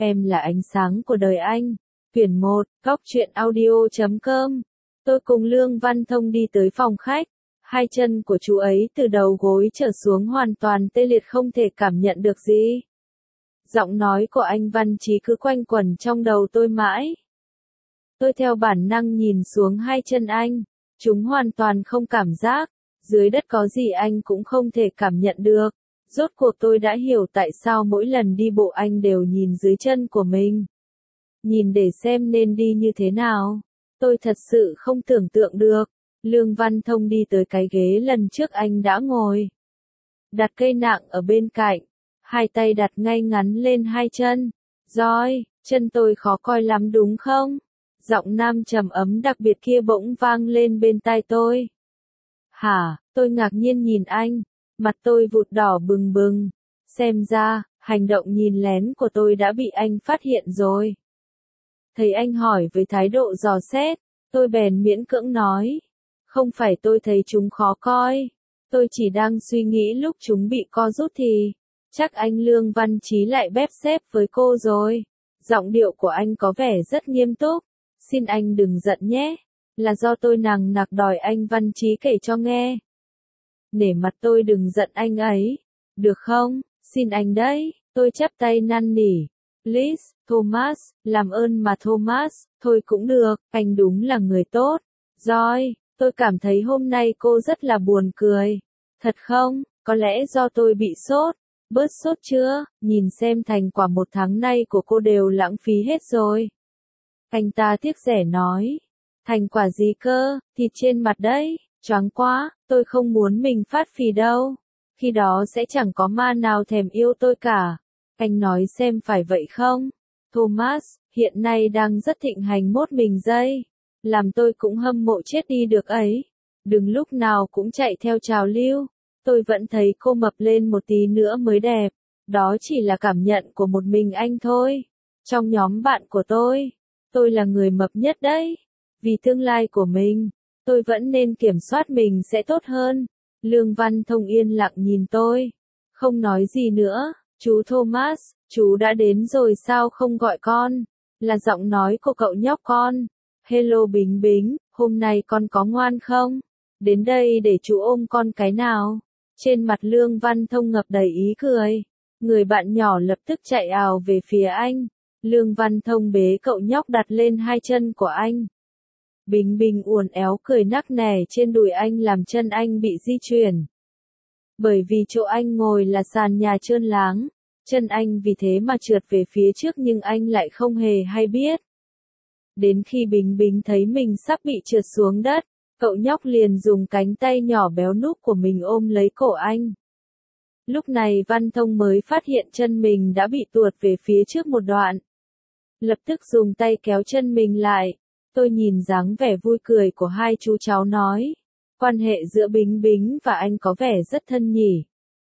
Em là ánh sáng của đời anh. Quyển 1, Góc truyện audio.com. Tôi cùng Lương Văn Thông đi tới phòng khách. Hai chân của chú ấy từ đầu gối trở xuống hoàn toàn tê liệt, không thể cảm nhận được gì. Giọng nói của anh Văn Chí cứ quanh quẩn trong đầu tôi mãi. Tôi theo bản năng nhìn xuống hai chân anh. Chúng hoàn toàn không cảm giác. Dưới đất có gì anh cũng không thể cảm nhận được. Rốt cuộc tôi đã hiểu tại sao mỗi lần đi bộ anh đều nhìn dưới chân của mình. Nhìn để xem nên đi như thế nào. Tôi thật sự không tưởng tượng được. Lương Văn Thông đi tới cái ghế lần trước anh đã ngồi. Đặt cây nạng ở bên cạnh. Hai tay đặt ngay ngắn lên hai chân. Rồi, chân tôi khó coi lắm đúng không? Giọng nam trầm ấm đặc biệt kia bỗng vang lên bên tai tôi. Hả, tôi ngạc nhiên nhìn anh. Mặt tôi vụt đỏ bừng bừng. Xem ra, hành động nhìn lén của tôi đã bị anh phát hiện rồi. Thấy anh hỏi với thái độ dò xét, tôi bèn miễn cưỡng nói. Không phải tôi thấy chúng khó coi. Tôi chỉ đang suy nghĩ lúc chúng bị co rút thì, chắc anh Lương Văn Chí lại bép xép với cô rồi. Giọng điệu của anh có vẻ rất nghiêm túc. Xin anh đừng giận nhé. Là do tôi nằng nặc đòi anh Văn Chí kể cho nghe. Nể mặt tôi đừng giận anh ấy. Được không? Xin anh đấy. Tôi chắp tay năn nỉ. Please, Thomas, làm ơn mà Thomas. Thôi cũng được, anh đúng là người tốt. Rồi, tôi cảm thấy hôm nay cô rất là buồn cười. Thật không? Có lẽ do tôi bị sốt. Bớt sốt chưa? Nhìn xem thành quả một tháng nay của cô đều lãng phí hết rồi. Anh ta tiếc rẻ nói. Thành quả gì cơ? Thịt trên mặt đấy. Choáng quá, tôi không muốn mình phát phì đâu. Khi đó sẽ chẳng có ma nào thèm yêu tôi cả. Anh nói xem phải vậy không? Thomas, hiện nay đang rất thịnh hành mốt mình dây. Làm tôi cũng hâm mộ chết đi được ấy. Đừng lúc nào cũng chạy theo trào lưu. Tôi vẫn thấy cô mập lên một tí nữa mới đẹp. Đó chỉ là cảm nhận của một mình anh thôi. Trong nhóm bạn của tôi là người mập nhất đấy. Vì tương lai của mình, tôi vẫn nên kiểm soát mình sẽ tốt hơn. Lương Văn Thông yên lặng nhìn tôi. Không nói gì nữa. Chú Thomas, chú đã đến rồi sao không gọi con? Là giọng nói của cậu nhóc con. Hello Bính Bính, hôm nay con có ngoan không? Đến đây để chú ôm con cái nào. Trên mặt Lương Văn Thông ngập đầy ý cười. Người bạn nhỏ lập tức chạy ào về phía anh. Lương Văn Thông bế cậu nhóc đặt lên hai chân của anh. Bính Bính uốn éo cười nắc nẻ trên đùi anh làm chân anh bị di chuyển. Bởi vì chỗ anh ngồi là sàn nhà trơn láng, chân anh vì thế mà trượt về phía trước nhưng anh lại không hề hay biết. Đến khi Bính Bính thấy mình sắp bị trượt xuống đất, cậu nhóc liền dùng cánh tay nhỏ béo núc của mình ôm lấy cổ anh. Lúc này Văn Thông mới phát hiện chân mình đã bị tuột về phía trước một đoạn. Lập tức dùng tay kéo chân mình lại. Tôi nhìn dáng vẻ vui cười của hai chú cháu nói. Quan hệ giữa Bính Bính và anh có vẻ rất thân nhỉ.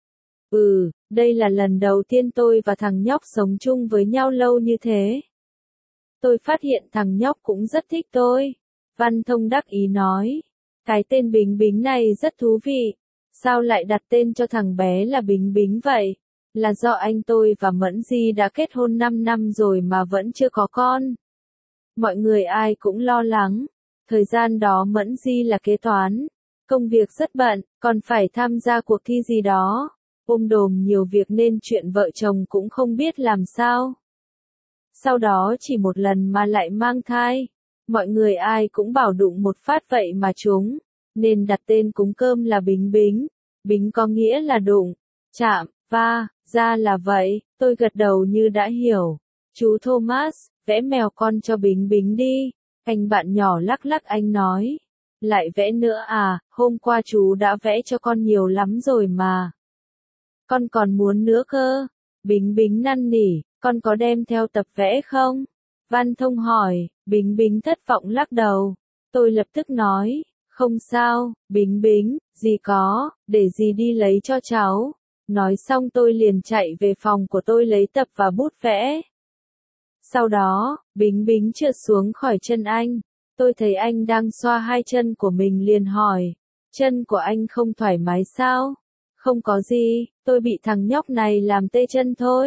Đây là lần đầu tiên tôi và thằng nhóc sống chung với nhau lâu như thế. Tôi phát hiện thằng nhóc cũng rất thích tôi. Văn Thông đắc ý nói. Cái tên Bính Bính này rất thú vị. Sao lại đặt tên cho thằng bé là Bính Bính vậy? Là do anh tôi và Mẫn Di đã kết hôn 5 năm rồi mà vẫn chưa có con. Mọi người ai cũng lo lắng. Thời gian đó Mẫn Di là kế toán. Công việc rất bận, còn phải tham gia cuộc thi gì đó. Ôm đồm nhiều việc nên chuyện vợ chồng cũng không biết làm sao. Sau đó chỉ một lần mà lại mang thai. Mọi người ai cũng bảo đụng một phát vậy mà trúng. Nên đặt tên cúng cơm là Bính Bính. Bính có nghĩa là đụng, chạm, va, ra là vậy. Tôi gật đầu như đã hiểu. Chú Thomas, vẽ mèo con cho Bính Bính đi. Anh bạn nhỏ lắc lắc anh nói. Lại vẽ nữa à, hôm qua chú đã vẽ cho con nhiều lắm rồi mà. Con còn muốn nữa cơ. Bính Bính năn nỉ, con có đem theo tập vẽ không? Văn Thông hỏi, Bính Bính thất vọng lắc đầu. Tôi lập tức nói, không sao, Bính Bính, dì có, để dì đi lấy cho cháu. Nói xong tôi liền chạy về phòng của tôi lấy tập và bút vẽ. Sau đó, Bính Bính trượt xuống khỏi chân anh. Tôi thấy anh đang xoa hai chân của mình liền hỏi. Chân của anh không thoải mái sao? Không có gì, tôi bị thằng nhóc này làm tê chân thôi.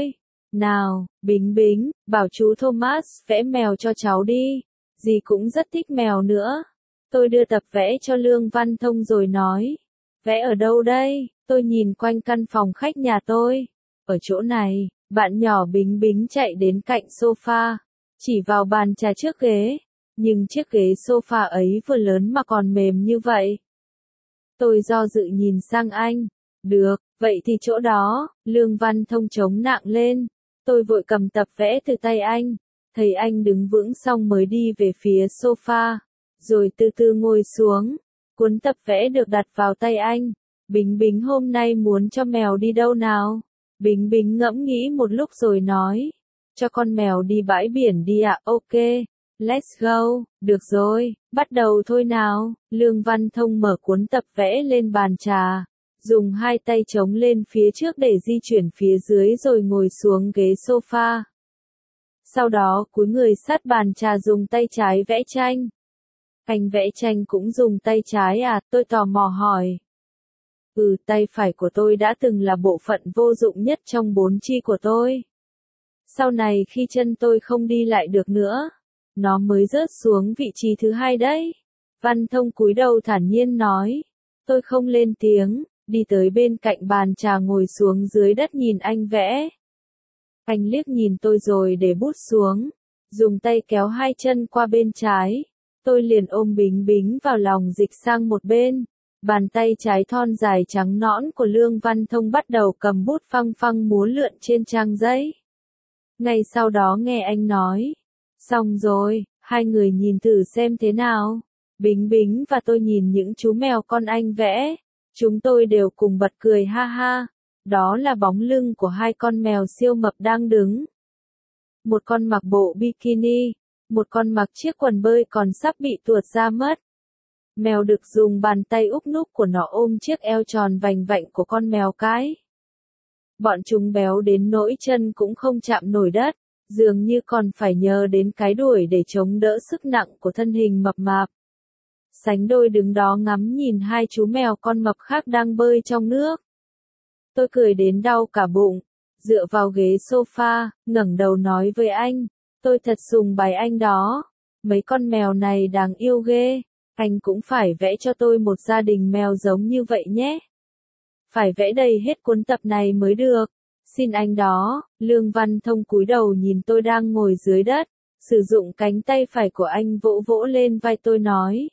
Nào, Bính Bính, bảo chú Thomas vẽ mèo cho cháu đi. Dì cũng rất thích mèo nữa. Tôi đưa tập vẽ cho Lương Văn Thông rồi nói. Vẽ ở đâu đây? Tôi nhìn quanh căn phòng khách nhà tôi. Ở chỗ này, bạn nhỏ Bính Bính chạy đến cạnh sofa, chỉ vào bàn trà trước ghế. Nhưng chiếc ghế sofa ấy vừa lớn mà còn mềm như vậy. Tôi do dự nhìn sang anh. Được, vậy thì chỗ đó, Lương Văn Thông chống nạng lên. Tôi vội cầm tập vẽ từ tay anh. Thấy anh đứng vững xong mới đi về phía sofa, rồi từ từ ngồi xuống. Cuốn tập vẽ được đặt vào tay anh. Bính Bính hôm nay muốn cho mèo đi đâu nào? Bính Bính ngẫm nghĩ một lúc rồi nói. Cho con mèo đi bãi biển đi ạ, ok. Let's go, được rồi, bắt đầu thôi nào. Lương Văn Thông mở cuốn tập vẽ lên bàn trà, dùng hai tay chống lên phía trước để di chuyển phía dưới rồi ngồi xuống ghế sofa. Sau đó cúi người sát bàn trà dùng tay trái vẽ tranh. Anh vẽ tranh cũng dùng tay trái à? Tôi tò mò hỏi. Tay phải của tôi đã từng là bộ phận vô dụng nhất trong bốn chi của tôi. Sau này khi chân tôi không đi lại được nữa, nó mới rớt xuống vị trí thứ hai đấy. Văn Thông cúi đầu thản nhiên nói. Tôi không lên tiếng, đi tới bên cạnh bàn trà ngồi xuống dưới đất nhìn anh vẽ. Anh liếc nhìn tôi rồi để bút xuống, dùng tay kéo hai chân qua bên trái. Tôi liền ôm Bính Bính vào lòng dịch sang một bên. Bàn tay trái thon dài trắng nõn của Lương Văn Thông bắt đầu cầm bút phăng phăng múa lượn trên trang giấy. Ngay sau đó nghe anh nói. Xong rồi, hai người nhìn thử xem thế nào. Bính Bính và tôi nhìn những chú mèo con anh vẽ. Chúng tôi đều cùng bật cười ha ha. Đó là bóng lưng của hai con mèo siêu mập đang đứng. Một con mặc bộ bikini, một con mặc chiếc quần bơi còn sắp bị tuột ra mất. Mèo đực dùng bàn tay úp núp của nó ôm chiếc eo tròn vành vạnh của con mèo cái. Bọn chúng béo đến nỗi chân cũng không chạm nổi đất, dường như còn phải nhờ đến cái đuổi để chống đỡ sức nặng của thân hình mập mạp. Sánh đôi đứng đó ngắm nhìn hai chú mèo con mập khác đang bơi trong nước. Tôi cười đến đau cả bụng, dựa vào ghế sofa, ngẩng đầu nói với anh, tôi thật sùng bái anh đó, mấy con mèo này đáng yêu ghê, anh cũng phải vẽ cho tôi một gia đình mèo giống như vậy nhé. Phải vẽ đầy hết cuốn tập này mới được, xin anh đó. Lương Văn Thông cúi đầu nhìn tôi đang ngồi dưới đất, sử dụng cánh tay phải của anh vỗ vỗ lên vai tôi nói.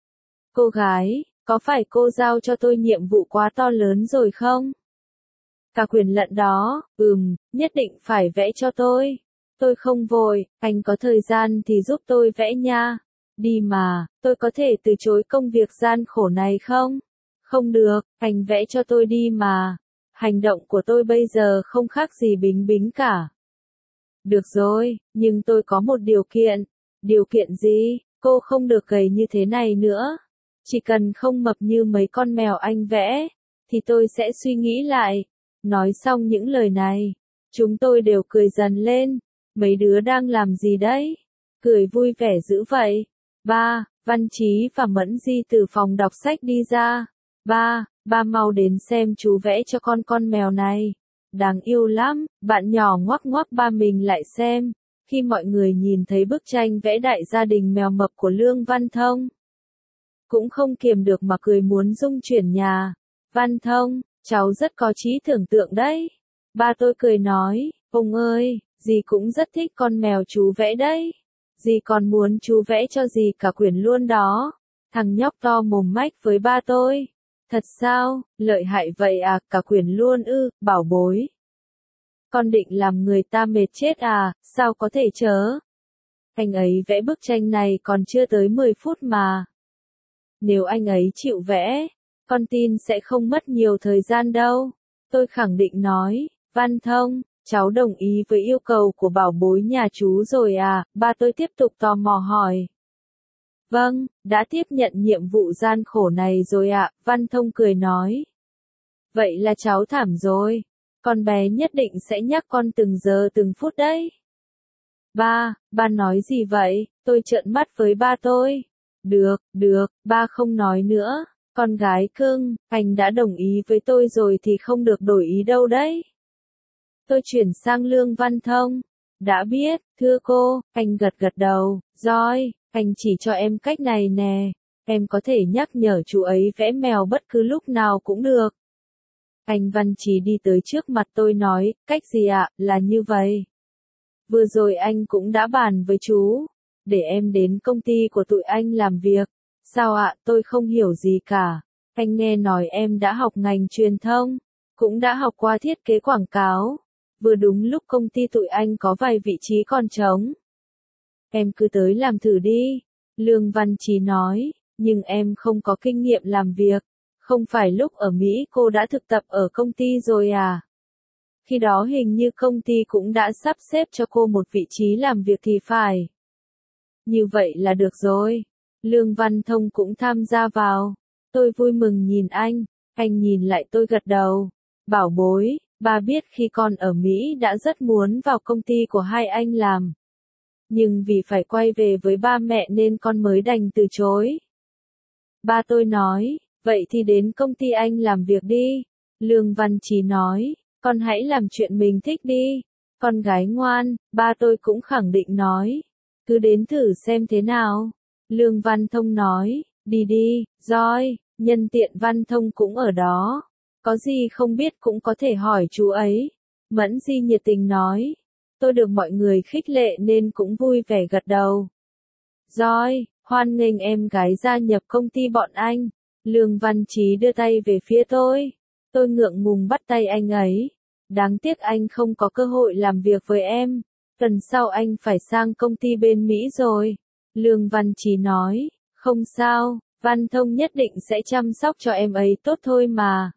Cô gái, có phải cô giao cho tôi nhiệm vụ quá to lớn rồi không? Cả quyển lận đó, nhất định phải vẽ cho tôi. Tôi không vội, anh có thời gian thì giúp tôi vẽ nha. Đi mà, tôi có thể từ chối công việc gian khổ này không? Không được, anh vẽ cho tôi đi mà. Hành động của tôi bây giờ không khác gì Bính Bính cả. Được rồi, nhưng tôi có một điều kiện. Điều kiện gì? Cô không được gầy như thế này nữa. Chỉ cần không mập như mấy con mèo anh vẽ, thì tôi sẽ suy nghĩ lại. Nói xong những lời này, chúng tôi đều cười dần lên. Mấy đứa đang làm gì đấy? Cười vui vẻ dữ vậy. Ba, Văn Chí và Mẫn Di từ phòng đọc sách đi ra. Ba mau đến xem chú vẽ cho con mèo này. Đáng yêu lắm, bạn nhỏ ngoắc ngoắc ba mình lại xem. Khi mọi người nhìn thấy bức tranh vẽ đại gia đình mèo mập của Lương Văn Thông, cũng không kiềm được mà cười muốn rung chuyển nhà. Văn Thông, cháu rất có trí tưởng tượng đấy. Ba tôi cười nói, ông ơi, dì cũng rất thích con mèo chú vẽ đấy. Dì còn muốn chú vẽ cho dì cả quyển luôn đó. Thằng nhóc to mồm mách với ba tôi. Thật sao, lợi hại vậy à, cả quyển luôn ư, bảo bối. Con định làm người ta mệt chết à, sao có thể chớ. Anh ấy vẽ bức tranh này còn chưa tới 10 phút mà. Nếu anh ấy chịu vẽ, con tin sẽ không mất nhiều thời gian đâu. Tôi khẳng định nói, Văn Thông, cháu đồng ý với yêu cầu của bảo bối nhà chú rồi à, ba tôi tiếp tục tò mò hỏi. Vâng, đã tiếp nhận nhiệm vụ gian khổ này rồi ạ, Văn Thông cười nói. Vậy là cháu thảm rồi, con bé nhất định sẽ nhắc con từng giờ từng phút đấy. Ba nói gì vậy? Tôi trợn mắt với ba tôi. Được, ba không nói nữa, con gái cưng, anh đã đồng ý với tôi rồi thì không được đổi ý đâu đấy. Tôi chuyển sang Lương Văn Thông. Đã biết, thưa cô, anh gật gật đầu, rồi, anh chỉ cho em cách này nè. Em có thể nhắc nhở chú ấy vẽ mèo bất cứ lúc nào cũng được. Anh Văn Chí đi tới trước mặt tôi nói, cách gì ạ, là như vậy. Vừa rồi anh cũng đã bàn với chú, để em đến công ty của tụi anh làm việc. Sao ạ, tôi không hiểu gì cả. Anh nghe nói em đã học ngành truyền thông, cũng đã học qua thiết kế quảng cáo. Vừa đúng lúc công ty tụi anh có vài vị trí còn trống. Em cứ tới làm thử đi. Lương Văn Chí nói, nhưng em không có kinh nghiệm làm việc. Không phải lúc ở Mỹ cô đã thực tập ở công ty rồi à? Khi đó hình như công ty cũng đã sắp xếp cho cô một vị trí làm việc thì phải. Như vậy là được rồi. Lương Văn Thông cũng tham gia vào. Tôi vui mừng nhìn anh nhìn lại tôi gật đầu. Bảo bối, ba biết khi con ở Mỹ đã rất muốn vào công ty của hai anh làm. Nhưng vì phải quay về với ba mẹ nên con mới đành từ chối. Ba tôi nói, vậy thì đến công ty anh làm việc đi. Lương Văn Chí nói, con hãy làm chuyện mình thích đi. Con gái ngoan, ba tôi cũng khẳng định nói. Cứ đến thử xem thế nào. Lương Văn Thông nói, đi đi, rồi, nhân tiện Văn Thông cũng ở đó. Có gì không biết cũng có thể hỏi chú ấy. Mẫn Di nhiệt tình nói. Tôi được mọi người khích lệ nên cũng vui vẻ gật đầu. Rồi, hoan nghênh em gái gia nhập công ty bọn anh. Lương Văn Chí đưa tay về phía tôi. Tôi ngượng ngùng bắt tay anh ấy. Đáng tiếc anh không có cơ hội làm việc với em. Tuần sau anh phải sang công ty bên Mỹ rồi. Lương Văn Chí nói, không sao, Văn Thông nhất định sẽ chăm sóc cho em ấy tốt thôi mà.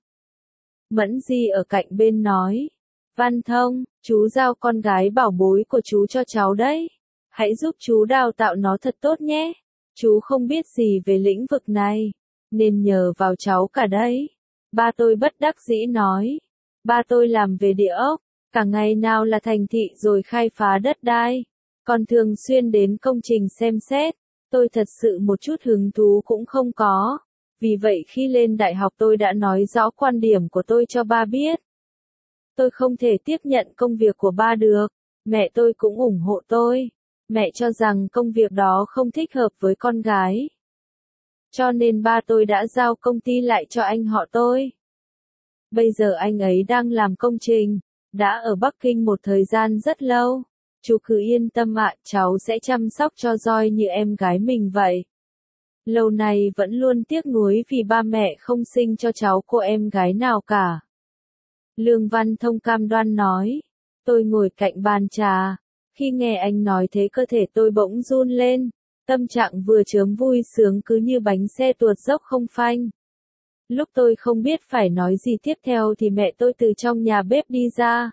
Mẫn Di ở cạnh bên nói, Văn Thông, chú giao con gái bảo bối của chú cho cháu đấy. Hãy giúp chú đào tạo nó thật tốt nhé. Chú không biết gì về lĩnh vực này, nên nhờ vào cháu cả đấy. Ba tôi bất đắc dĩ nói. Ba tôi làm về địa ốc, cả ngày nào là thành thị rồi khai phá đất đai. Còn thường xuyên đến công trình xem xét. Tôi thật sự một chút hứng thú cũng không có. Vì vậy khi lên đại học tôi đã nói rõ quan điểm của tôi cho ba biết. Tôi không thể tiếp nhận công việc của ba được. Mẹ tôi cũng ủng hộ tôi. Mẹ cho rằng công việc đó không thích hợp với con gái. Cho nên ba tôi đã giao công ty lại cho anh họ tôi. Bây giờ anh ấy đang làm công trình, đã ở Bắc Kinh một thời gian rất lâu. Chú cứ yên tâm ạ, cháu sẽ chăm sóc cho Joy như em gái mình vậy. Lâu nay vẫn luôn tiếc nuối vì ba mẹ không sinh cho cháu cô em gái nào cả. Lương Văn Thông cam đoan nói. Tôi ngồi cạnh bàn trà. Khi nghe anh nói thế cơ thể tôi bỗng run lên. Tâm trạng vừa chớm vui sướng cứ như bánh xe tuột dốc không phanh. Lúc tôi không biết phải nói gì tiếp theo thì mẹ tôi từ trong nhà bếp đi ra.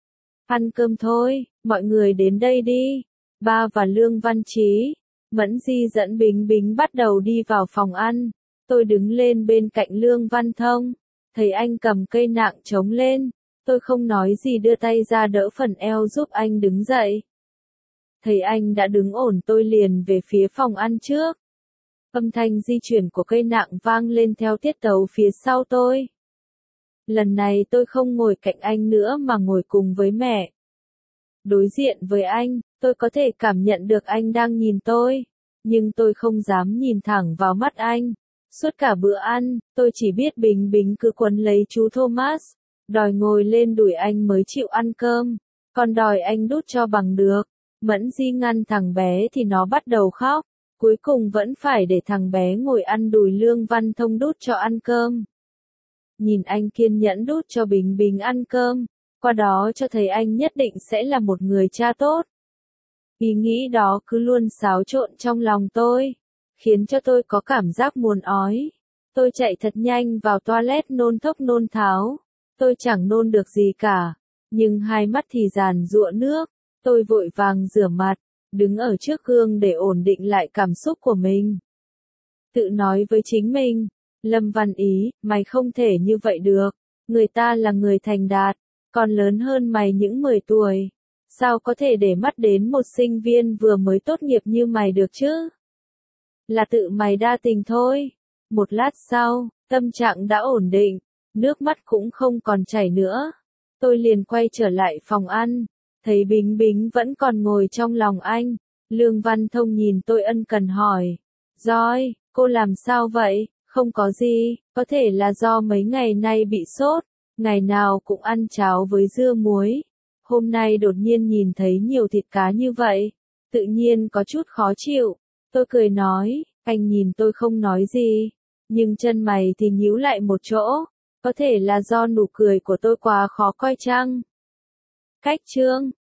Ăn cơm thôi, mọi người đến đây đi. Ba và Lương Văn Chí, Mẫn Di dẫn Bính Bính bắt đầu đi vào phòng ăn. Tôi đứng lên bên cạnh Lương Văn Thông. Thấy anh cầm cây nạng trống lên. Tôi không nói gì đưa tay ra đỡ phần eo giúp anh đứng dậy. Thấy anh đã đứng ổn tôi liền về phía phòng ăn trước. Âm thanh di chuyển của cây nạng vang lên theo tiết tấu phía sau tôi. Lần này tôi không ngồi cạnh anh nữa mà ngồi cùng với mẹ. Đối diện với anh, tôi có thể cảm nhận được anh đang nhìn tôi. Nhưng tôi không dám nhìn thẳng vào mắt anh. Suốt cả bữa ăn, tôi chỉ biết Bính Bính cứ quấn lấy chú Thomas. Đòi ngồi lên đùi anh mới chịu ăn cơm. Còn đòi anh đút cho bằng được. Mẫn Di ngăn thằng bé thì nó bắt đầu khóc. Cuối cùng vẫn phải để thằng bé ngồi ăn đùi Lương Văn Thông đút cho ăn cơm. Nhìn anh kiên nhẫn đút cho Bính Bính ăn cơm. Qua đó cho thấy anh nhất định sẽ là một người cha tốt. Ý nghĩ đó cứ luôn xáo trộn trong lòng tôi. Khiến cho tôi có cảm giác muốn ói. Tôi chạy thật nhanh vào toilet nôn thốc nôn tháo. Tôi chẳng nôn được gì cả. Nhưng hai mắt thì giàn giụa nước. Tôi vội vàng rửa mặt. Đứng ở trước gương để ổn định lại cảm xúc của mình. Tự nói với chính mình. Lâm Văn Ý, mày không thể như vậy được. Người ta là người thành đạt. Còn lớn hơn mày những 10 tuổi. Sao có thể để mắt đến một sinh viên vừa mới tốt nghiệp như mày được chứ? Là tự mày đa tình thôi. Một lát sau, tâm trạng đã ổn định. Nước mắt cũng không còn chảy nữa. Tôi liền quay trở lại phòng ăn, thấy Bính Bính vẫn còn ngồi trong lòng anh. Lương Văn Thông nhìn tôi ân cần hỏi. Rồi, cô làm sao vậy? Không có gì, có thể là do mấy ngày nay bị sốt, ngày nào cũng ăn cháo với dưa muối. Hôm nay đột nhiên nhìn thấy nhiều thịt cá như vậy, tự nhiên có chút khó chịu. Tôi cười nói, anh nhìn tôi không nói gì, nhưng chân mày thì nhíu lại một chỗ. Có thể là do nụ cười của tôi quá khó coi chăng? Cách chương